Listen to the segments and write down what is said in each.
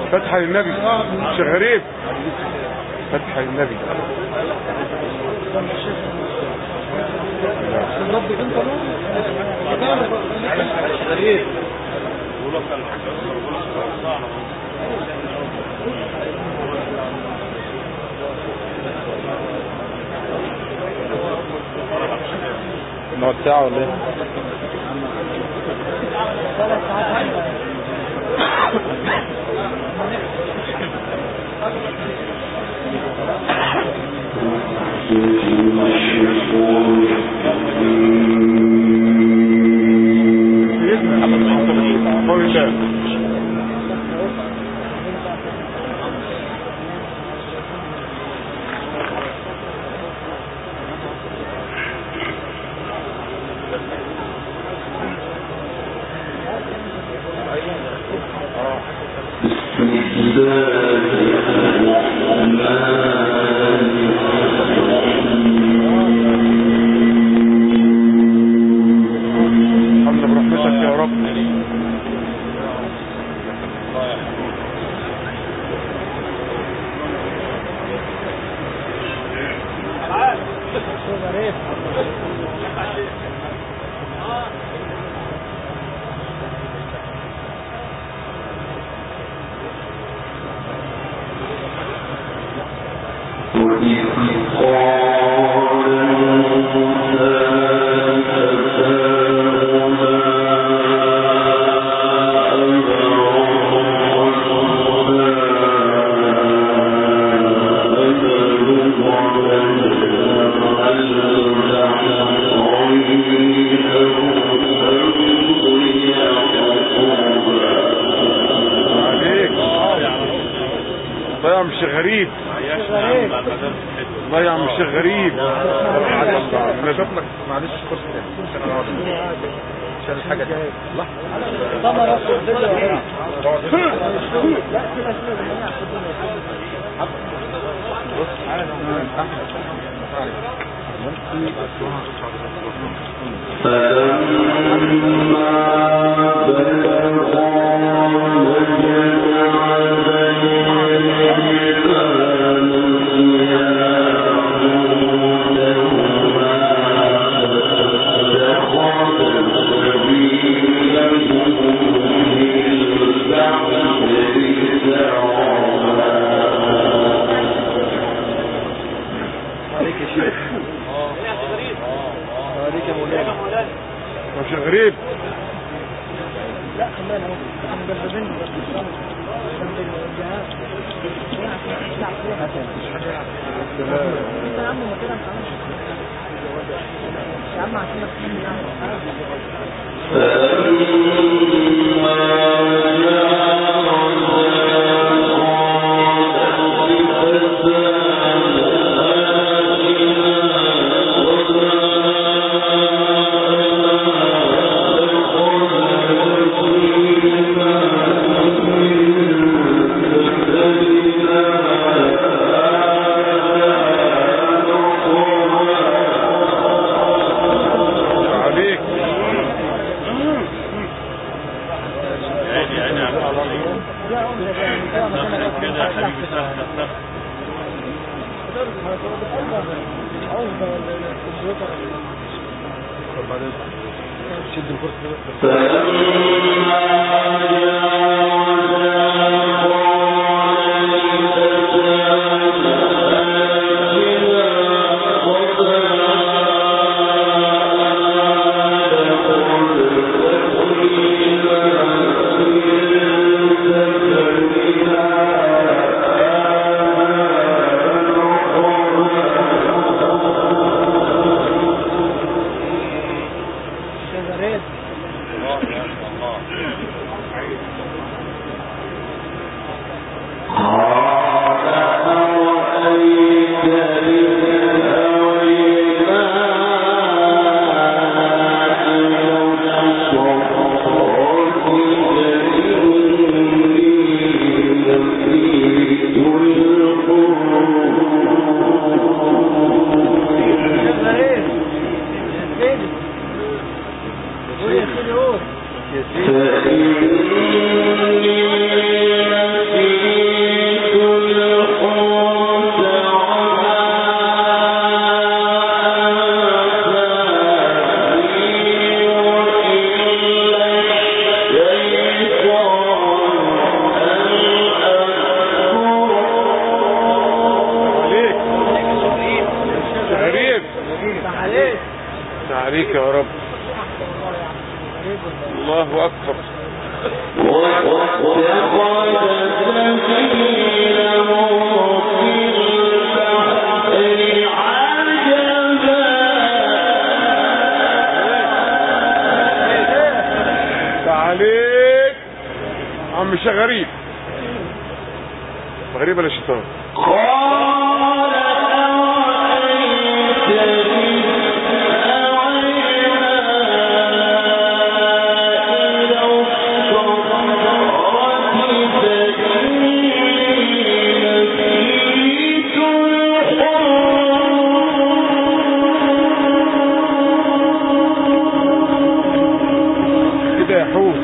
فتحة للنبي شيخ غريب، فتحة للنبي. النوع بتاعه ولا ايه؟ غريب الله يا عم الشيخ غريب. معلش فرصة تاني عشان الحاجة دي غريب. لا خلينا مجربين يا عم عشان عليك يا رب. الله أكبر. عليك عم شغريب غريب ولا شيطان. كده يا حوت.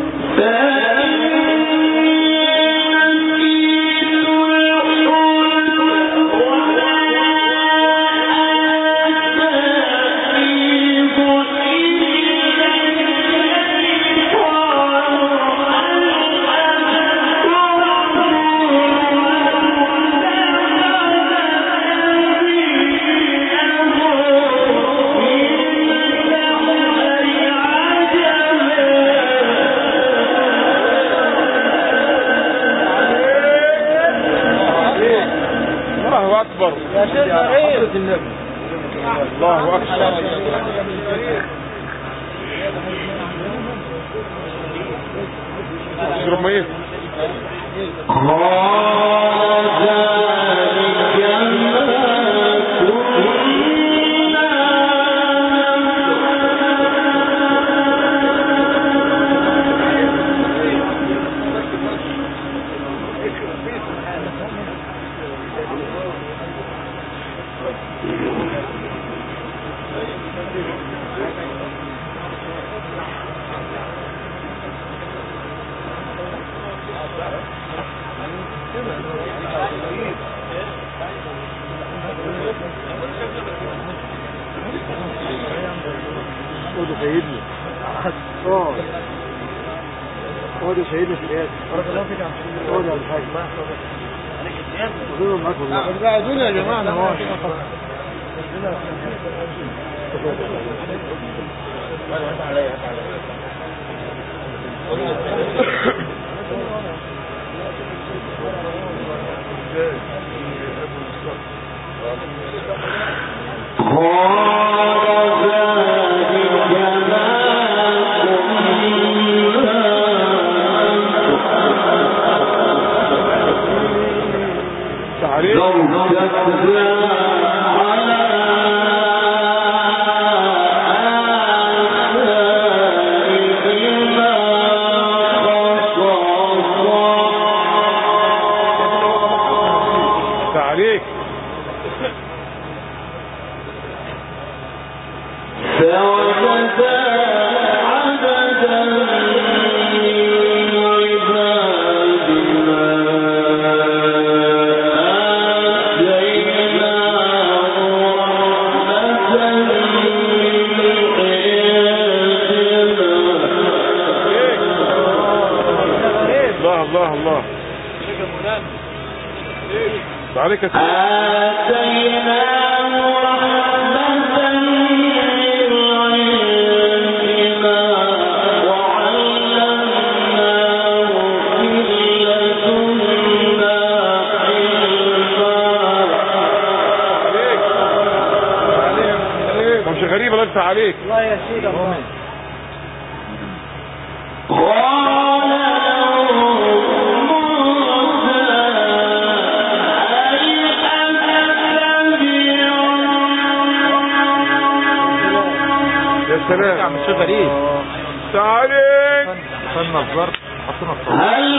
الله أكبر يا شيخ غريب. الله أكبر. اشرب ميه. خدوا سيدنا خدوا سيدنا في اليد. بارك الله فيك يا عم. خدوا يا الحاج. خدوا معاكم الله. بعدونا يا جماعه. نواش عليك. الله الله عليك. مش غريب ولا انت عليك. الله يا سيدي. سلام يا عم الشيخ غريب. تعالي فن الظرف حطينا الصوت. هل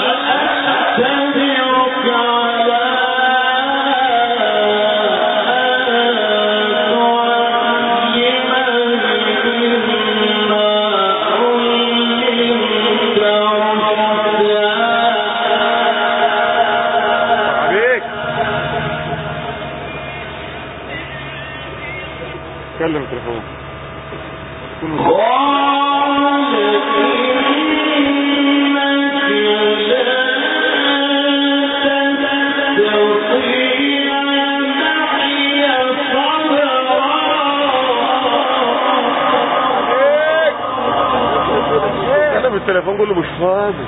أتبعك على كلم التليفون. التليفون قول له مش فاضي.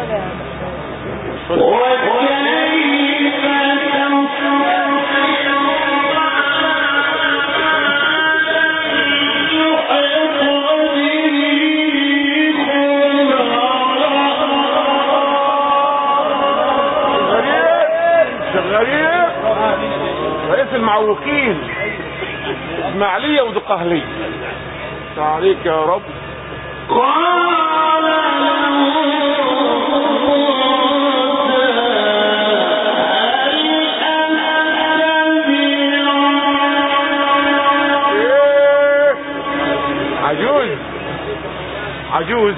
شغالين رئيس المعوقين اسماعيلية ودقهلية. عليك يا رب. عجوز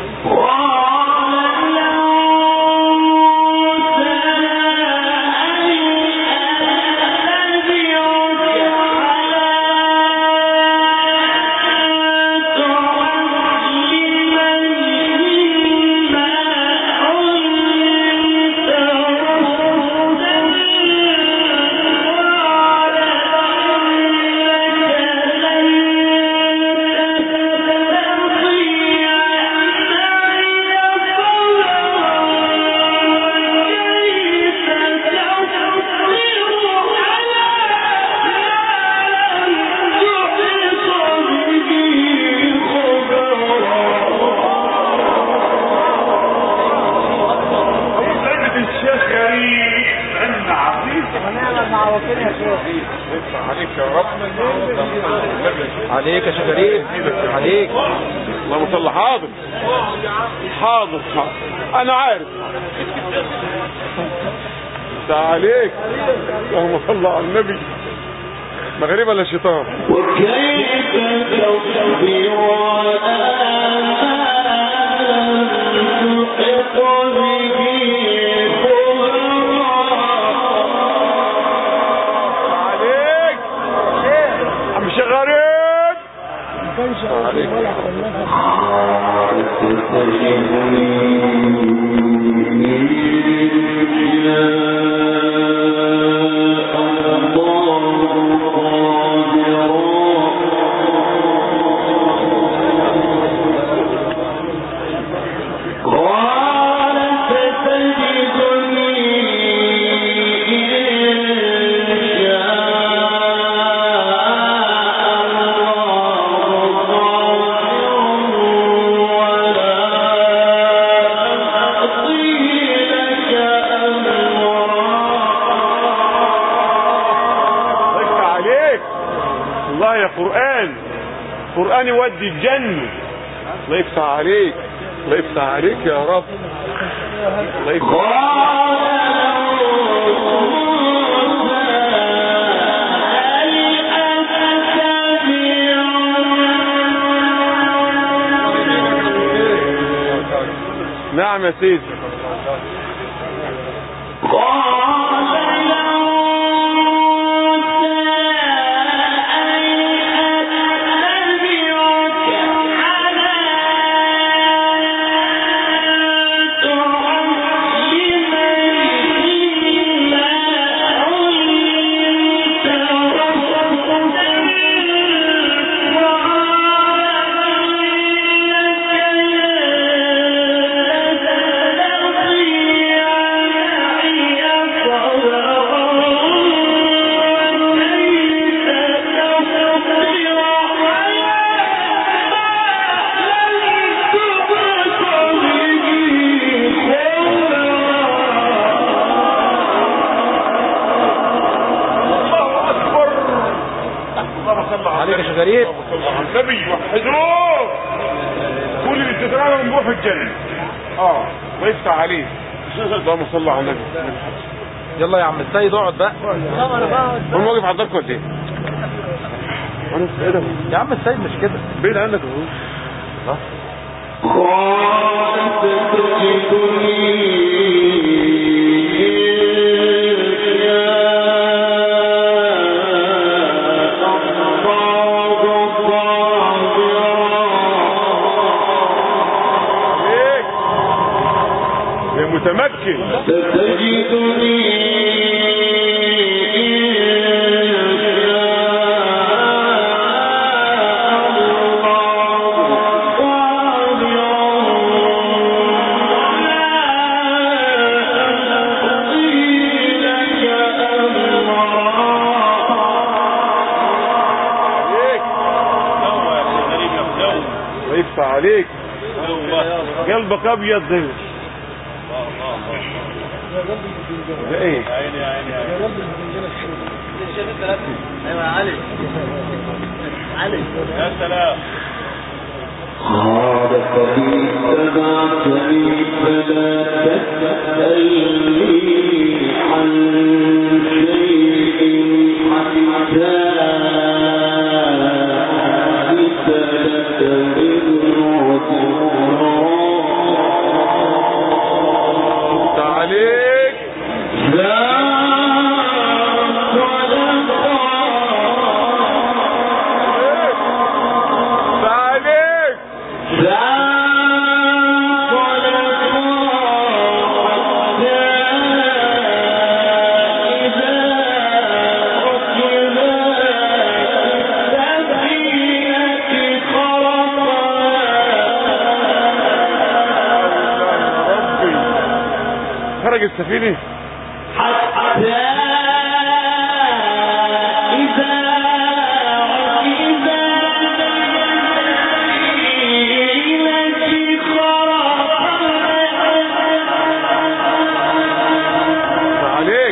عليك يا رب. عليك يا شيخ غريب عليك. اللهم صل. حاضر حاضر انا عارف. عليك. اللهم صل على النبي. مغرب ولا شيطان. وكيف تصبر قرآن يودي الجنة. الله يفتح عليك. الله يفتح عليك يا رب. الله يفتح. نعم يا سيدي. عليك يا شيخ غريب. النبي وحدوه. كل الاستدراج ونروح الجنة. ويفتح عليه. اللهم صل على النبي. يلا يا عم السيد اقعد بقى. هم واقف على الدرك ولا ايه؟ انا ايه ده؟ يا عم السيد مش كده بعيد عنك اهو. متمكن. عليك. قلبك ابيض ده ايه؟ ايوه يا علي. يا سلام. قال فإن اتبعتني فلا تسألني عن شيء حتى أحدث لك منه ذكرا. عليك. خرج السفينة حتى إذا عليك.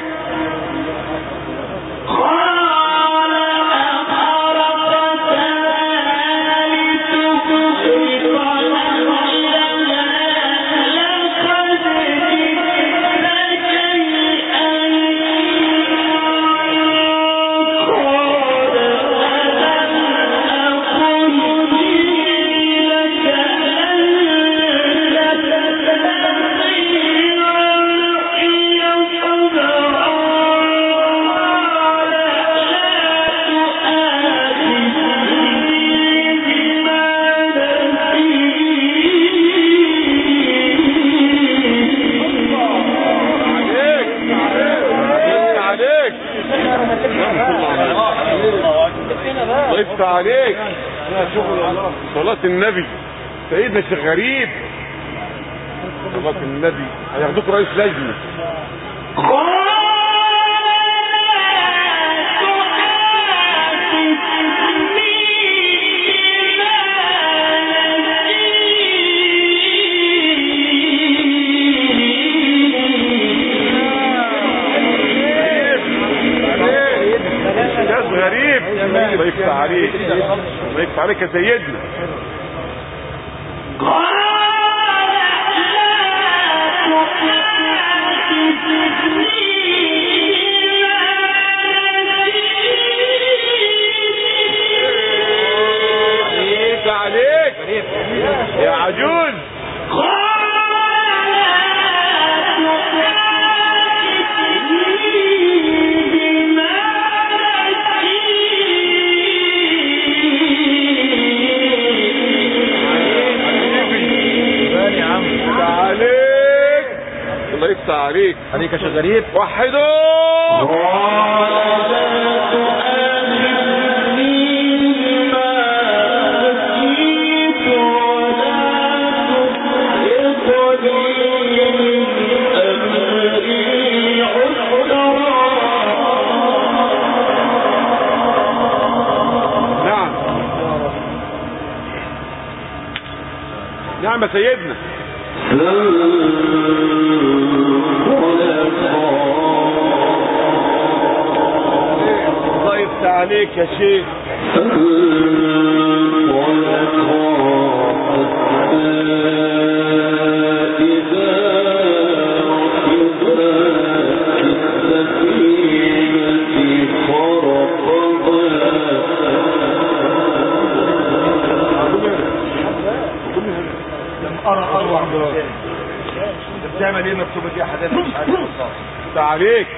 ضيفت عليك صلاة النبي سيدنا الشيخ غريب. صلاة النبي هياخدوك رئيس لجنة. غريب ضيفت عليك. ضيفت عليك يا سيدنا. ضيفت عليك يا عجوز. الله يفتح عليك. عليك يا شيخ غريب. وحدوا. نعم نعم يا سيدنا. الله يفتح عليك يا شيخ. بتعمل ايه مكتوبه دي يا حضرتك؟ مش عارف ده عليك.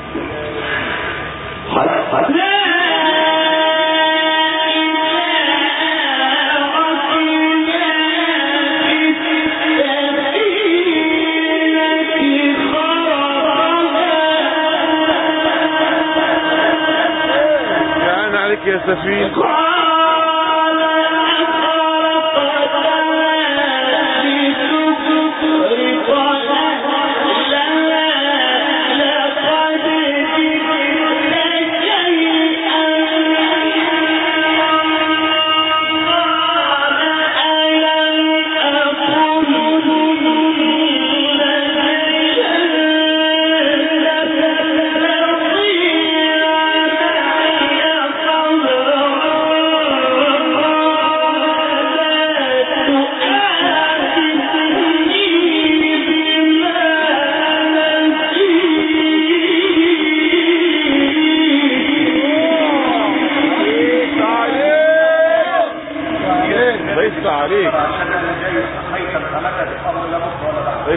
يعني عليك يا سفينة.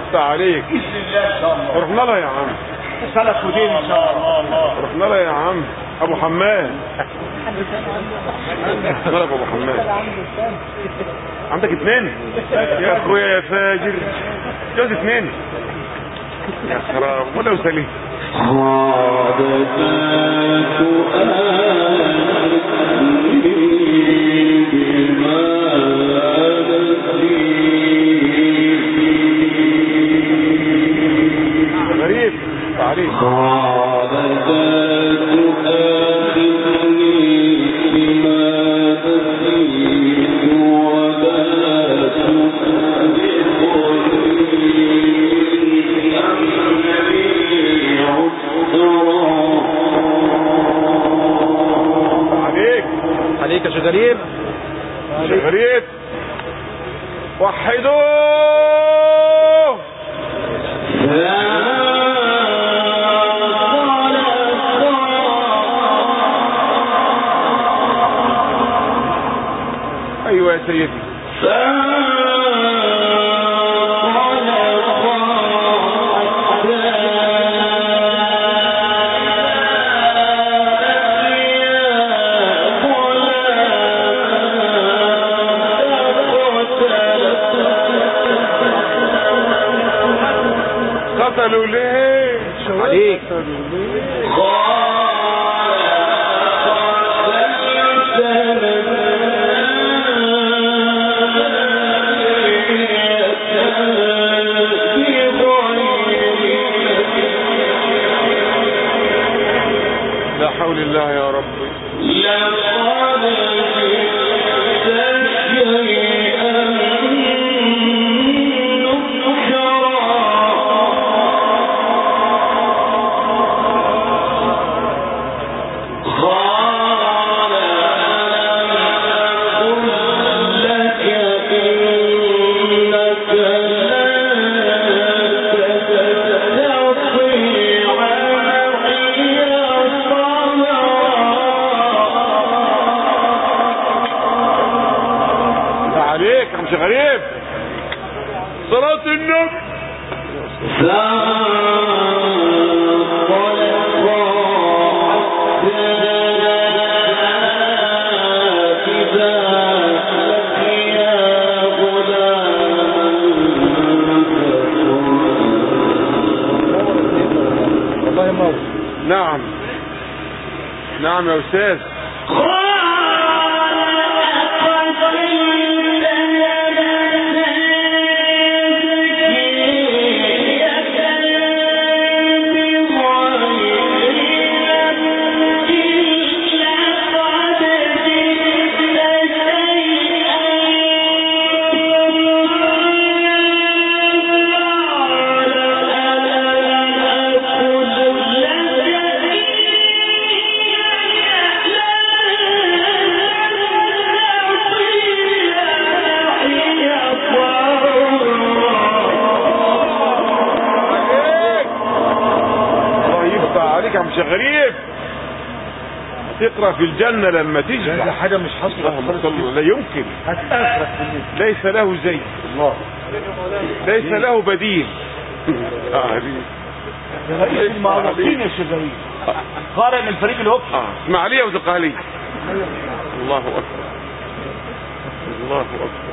يفتح عليك. باذن الله ان شاء الله. رحنا لها يا عم. سلف ودين ان شاء الله. رحنا لها يا عم. ابو حماد. رحنا ابو حماد. عندك 2 يا اخويا يا فاجر. جوز 2 يا خراب ولو سليم. غريب عليك. عليك يا شيخ غريب. شيخ غريب وحدوه. ايوه يا سيدي. قتلوا ليه؟ عليك. لا حول الله يا رب. عليك يا مش غريب. صلاة النبي. نعم نعم يا أستاذ. عليك يا مش غريب. تقرأ في الجنة لما تجي. ده حاجة مش حصلة. لا يمكن. ليس له زي الله. ليس له بديل. المعروفين يا شيخ غريب. قارئ من فريق الهوكي. اسماعيلية وزقالية. الله أكبر. الله أكبر.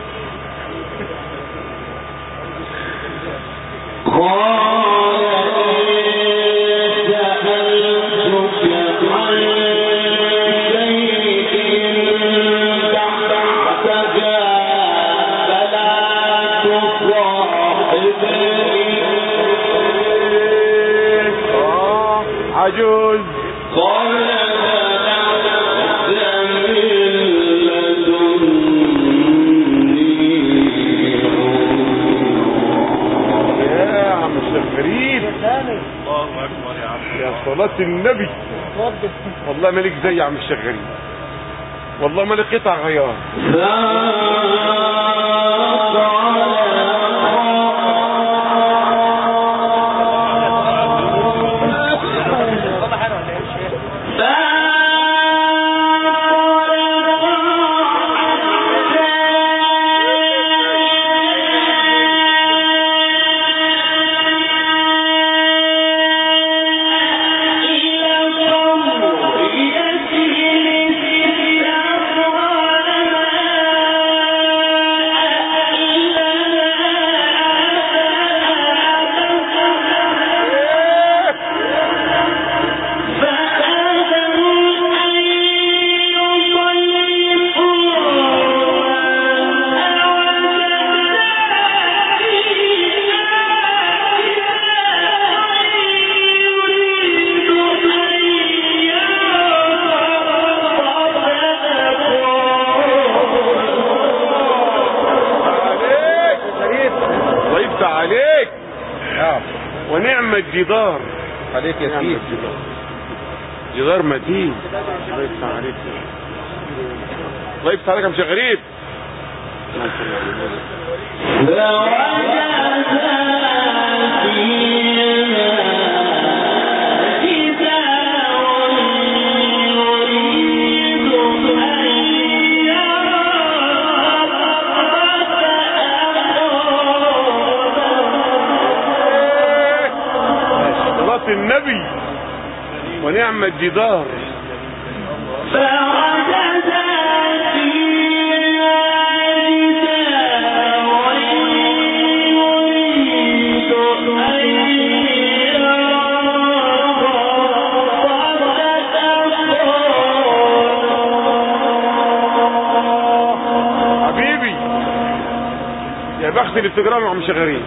عجوز. يا عم الشيخ غريب. الله اكبر يا عم. يا صلاة النبي. والله مالك زي يا عم الشيخ غريب. والله مالك قطع غيار. الجدار. عليك يا سيدي. جدار متين. الله يفتح عليك. الله يفتح عليك يا مش غريب. صلاة النبي ونعم الجدار. حبيبي يا بخت اللي بتجرى مع مشغرين.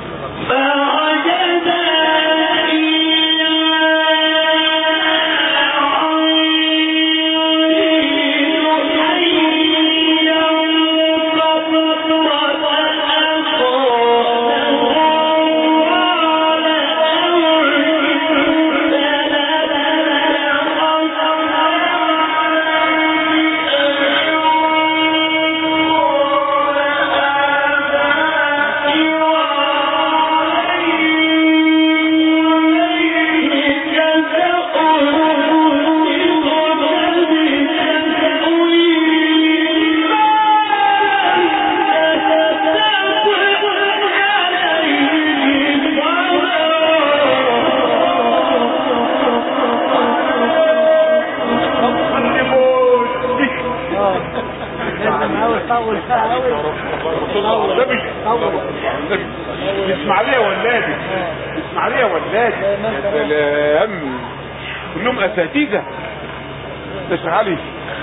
اسماعيلية ولادي. اسماعيلية ولادي. يا سلام كلهم اساتذة. ده شغالي.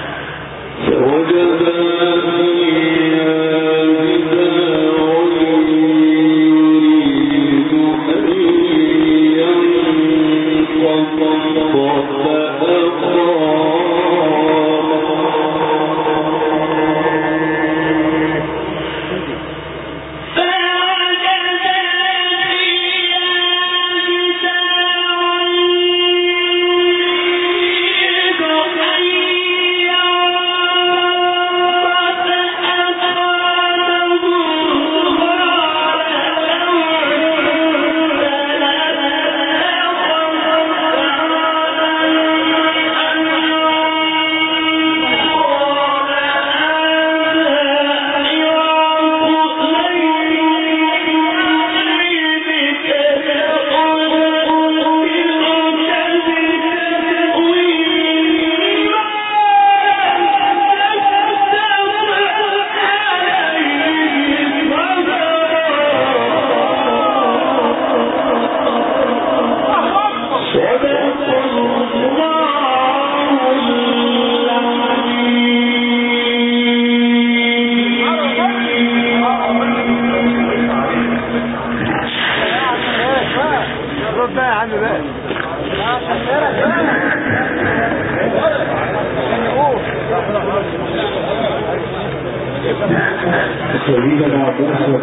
سيدنا موسى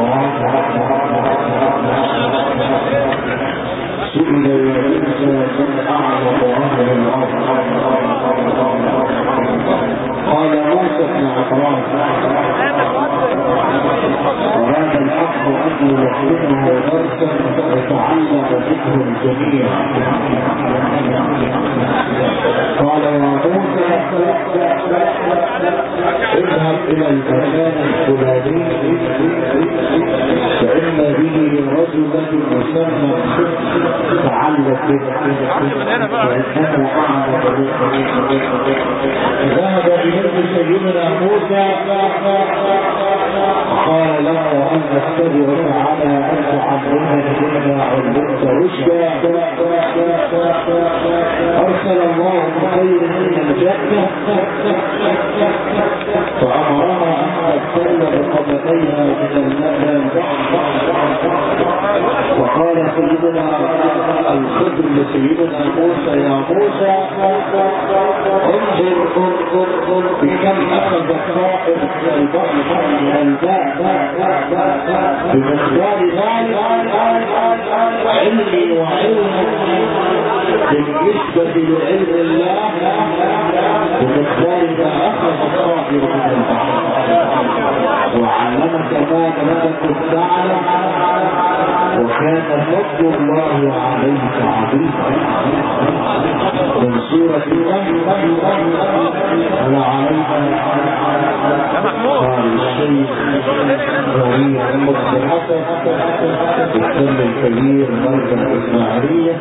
سئل يا من أعظم أهل الأرض؟ قال موسى بن عمران وهذا الحق أن يوحده درسا يتعلم به الجميع. قال يا موسى اذهب إلى المكان الفلاني فإن به رجلا يسمى تعلق فإنه أعلم. ذهب إليه سيدنا موسى قال له أن أتبعك على أن تعلمني مما علمت رشدا. أرسل الله خير من الجنة فأمرها أن تبتل بقدميها من الماء. وقال سيدنا الخضر لسيدنا موسى يا موسى انظر بكم أخذ الطائر من البحر الباب بمقدار ذلك علمي وعلمك بالنسبة لعلم الله بمقدار ما أخذ الصاحب من البحر وعلمك ما لم تكن تعلم وكان فضل الله عليك عظيما من سورة ولعليك قال الشيخ ربيع المصر حسن السن الكبير مرجع الإسماعيلية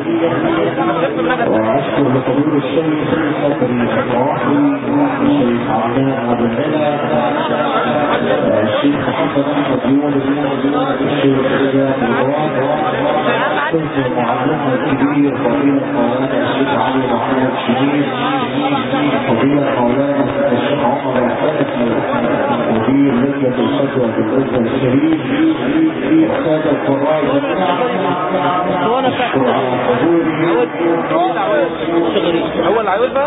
وأشكر لقبول الشيخ صدري الصواحي الشيخ عبدان أبو العلا الشيخ محمد أحمد يونس الشيخ رجاء الغوان كنت المعلم الكبير فضيلة مولانا الشيخ علي محمد شديد فضيلة مولانا الشيخ عمر الحسن مدير لجنة الفتوى بالأزهر الشريف السادة القراء أشكر على حضوري اول عاوز بقى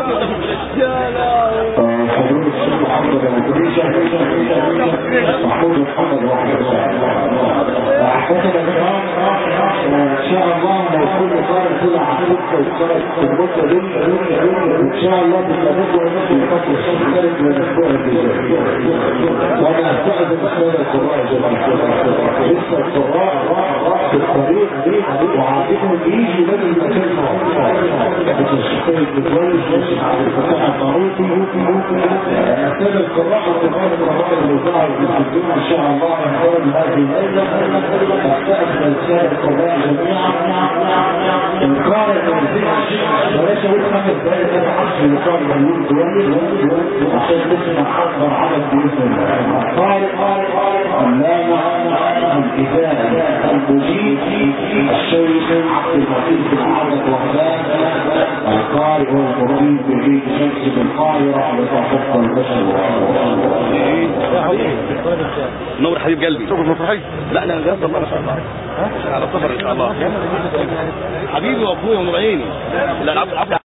حضور الشيخ محمد المدريشة محمود محمد واحد أحسن الكرام إن شاء الله لو كل قارئ طلع عقيدة وقارئ في المدة دي إن شاء الله بتلاقوا ونفسي الفصل الشيخ خالد من الأسبوع الجاي وأنا أعتقد أن هذا القراء لسه القراء في الطريق وعاطفهم يجي لازم المكان الشيخين متولد الشيخ عبد الفتاح الطاروسي أساد القراء وقراء القراء الوزاعي بالتدين إن شاء الله يحضر هذه الليلة أستأذن السادة القراء جميعا القارئ بلاش أقول 5 دقائق أنا عشر لقاء مليون كويس عشان تسمع أكبر عدد بإذن الله القارئ علامة الكتاب المجيد الشيخ عبد المجيد بن عبد الوهاب القارئ والمريد بعيد شمس بالقاهرة لتحفظ البشر نور حبيب قلبي شوف المفرحي لا انا جاهز الله ان شاء الله على السفر ان شاء الله حبيبي واخويا ونور عيني لا العفو